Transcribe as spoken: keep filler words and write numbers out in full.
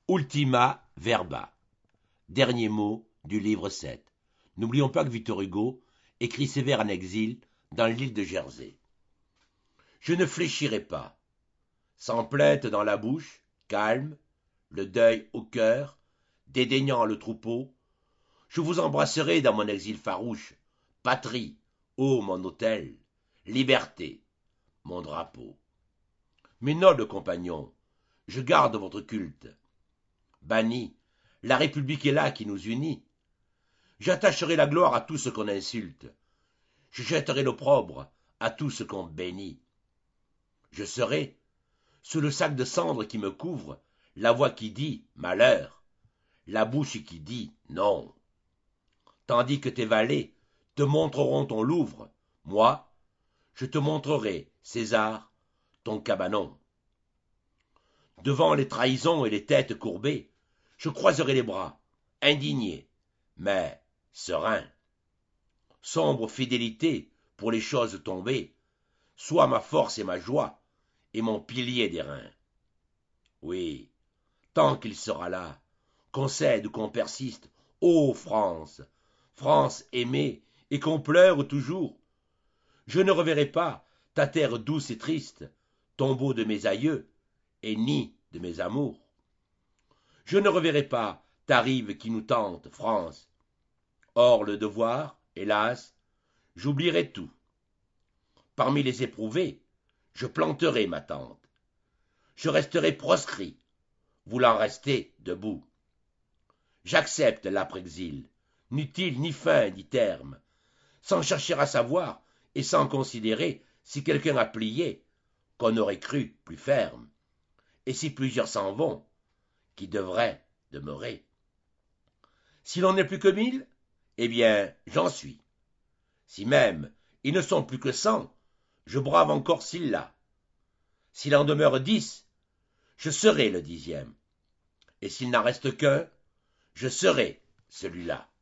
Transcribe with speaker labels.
Speaker 1: Ultima verba. Dernier mot du livre sept. N'oublions pas que Victor Hugo écrit ses vers en exil dans l'île de Jersey. Je ne fléchirai pas, sans plainte dans la bouche, calme, le deuil au cœur, dédaignant le troupeau, je vous embrasserai dans mon exil farouche, patrie, ô mon autel, liberté, mon drapeau. Mes nobles compagnons, je garde votre culte. Banni, la République est là qui nous unit. J'attacherai la gloire à tout ce qu'on insulte. Je jetterai l'opprobre à tout ce qu'on bénit. Je serai, sous le sac de cendres qui me couvre, la voix qui dit « malheur », la bouche qui dit « non ». Tandis que tes valets te montreront ton Louvre, moi, je te montrerai, César, ton cabanon. Devant les trahisons et les têtes courbées, je croiserai les bras, indigné, mais serein. Sombre fidélité pour les choses tombées, sois ma force et ma joie, et mon pilier d'airain. Oui, tant qu'il sera là, qu'on cède ou qu'on persiste, ô France, France aimée, et qu'on pleure toujours, je ne reverrai pas ta terre douce et triste, tombeau de mes aïeux, et nid de mes amours. Je ne reverrai pas ta rive qui nous tente, France. Or le devoir, hélas, j'oublierai tout. Parmi les éprouvés, je planterai ma tente. Je resterai proscrit, voulant rester debout. J'accepte l'après-exil, n'eût-il ni fin ni terme, sans chercher à savoir et sans considérer si quelqu'un a plié, qu'on aurait cru plus ferme, et si plusieurs s'en vont, qui devraient demeurer. Si l'on n'est plus que mille, eh bien, j'en suis. Si même ils ne sont plus que cent, je brave encore Sylla. S'il en demeure dix, je serai le dixième. Et s'il n'en reste qu'un, je serai celui-là.